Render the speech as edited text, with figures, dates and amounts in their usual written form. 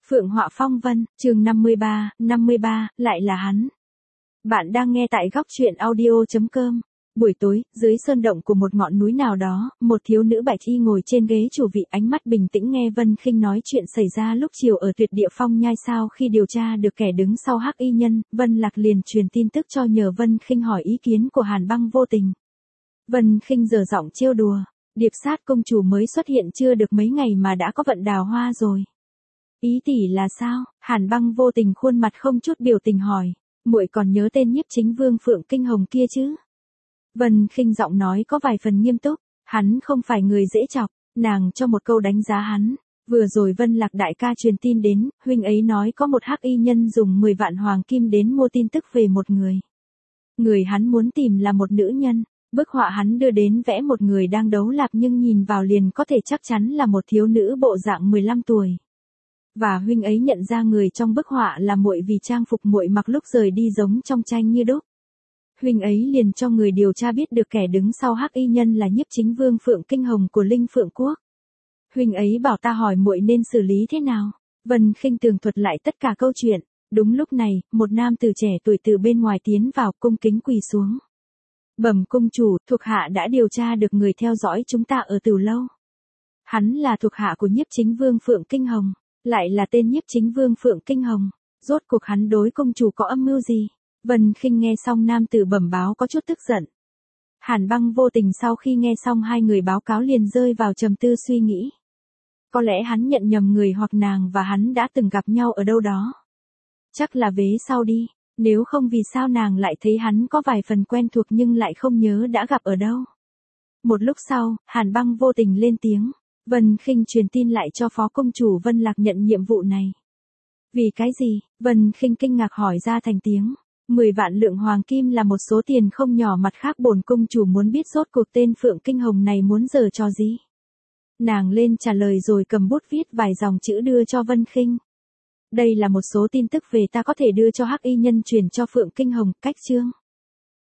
Phượng Họa Phong Vân, chương 53, lại là hắn. Bạn đang nghe tại góc truyện audio.com. Buổi tối, dưới sơn động của một ngọn núi nào đó, một thiếu nữ bạch y ngồi trên ghế chủ vị, ánh mắt bình tĩnh nghe Vân Khinh nói chuyện xảy ra lúc chiều ở Tuyệt Địa Phong Nhai. Sau khi điều tra được kẻ đứng sau hắc y nhân, Vân Lạc liền truyền tin tức cho nhờ Vân Khinh hỏi ý kiến của Hàn Băng Vô Tình. Vân Khinh giở giọng trêu đùa, Điệp Sát công chủ mới xuất hiện chưa được mấy ngày mà đã có vận đào hoa rồi. Ý tỷ là sao? Hàn Băng Vô Tình khuôn mặt không chút biểu tình hỏi, muội còn nhớ tên nhiếp chính vương Phượng Kinh Hồng kia chứ? Vân Khinh giọng nói có vài phần nghiêm túc, hắn không phải người dễ chọc, nàng cho một câu đánh giá hắn. Vừa rồi Vân Lạc đại ca truyền tin đến, huynh ấy nói có một hắc y nhân dùng 10 vạn hoàng kim đến mua tin tức về một người. Người hắn muốn tìm là một nữ nhân, bức họa hắn đưa đến vẽ một người đang đấu lạp nhưng nhìn vào liền có thể chắc chắn là một thiếu nữ bộ dạng 15 tuổi. Và huynh ấy nhận ra người trong bức họa là muội vì trang phục muội mặc lúc rời đi giống trong tranh như đúc. Huynh ấy liền cho người điều tra biết được kẻ đứng sau hắc y nhân là nhiếp chính vương Phượng Kinh Hồng của Linh Phượng Quốc. Huynh ấy bảo ta hỏi muội nên xử lý thế nào. Vân Khinh tường thuật lại tất cả câu chuyện. Đúng lúc này, một nam tử trẻ tuổi từ bên ngoài tiến vào, cung kính quỳ xuống. Bẩm cung chủ, thuộc hạ đã điều tra được người theo dõi chúng ta ở Từ Lâu. Hắn là thuộc hạ của nhiếp chính vương Phượng Kinh Hồng, lại là tên nhiếp chính vương Phượng Kinh Hồng. Rốt cuộc hắn đối công chủ có âm mưu gì? Vân Khinh nghe xong nam tử bẩm báo có chút tức giận. Hàn Băng Vô Tình sau khi nghe xong hai người báo cáo liền rơi vào trầm tư suy nghĩ. Có lẽ hắn nhận nhầm người hoặc nàng và hắn đã từng gặp nhau ở đâu đó. Chắc là vế sau đi, nếu không vì sao nàng lại thấy hắn có vài phần quen thuộc nhưng lại không nhớ đã gặp ở đâu. Một lúc sau, Hàn Băng Vô Tình lên tiếng, Vân Khinh truyền tin lại cho phó công chủ Vân Lạc nhận nhiệm vụ này. Vì cái gì? Vân Khinh kinh ngạc hỏi ra thành tiếng. 10 vạn lượng hoàng kim là một số tiền không nhỏ, mặt khác bổn công chủ muốn biết rốt cuộc tên Phượng Kinh Hồng này muốn giở trò gì. Nàng lên trả lời rồi cầm bút viết vài dòng chữ đưa cho Vân Khinh. Đây là một số tin tức về ta có thể đưa cho hắc y nhân truyền cho Phượng Kinh Hồng, cách chương.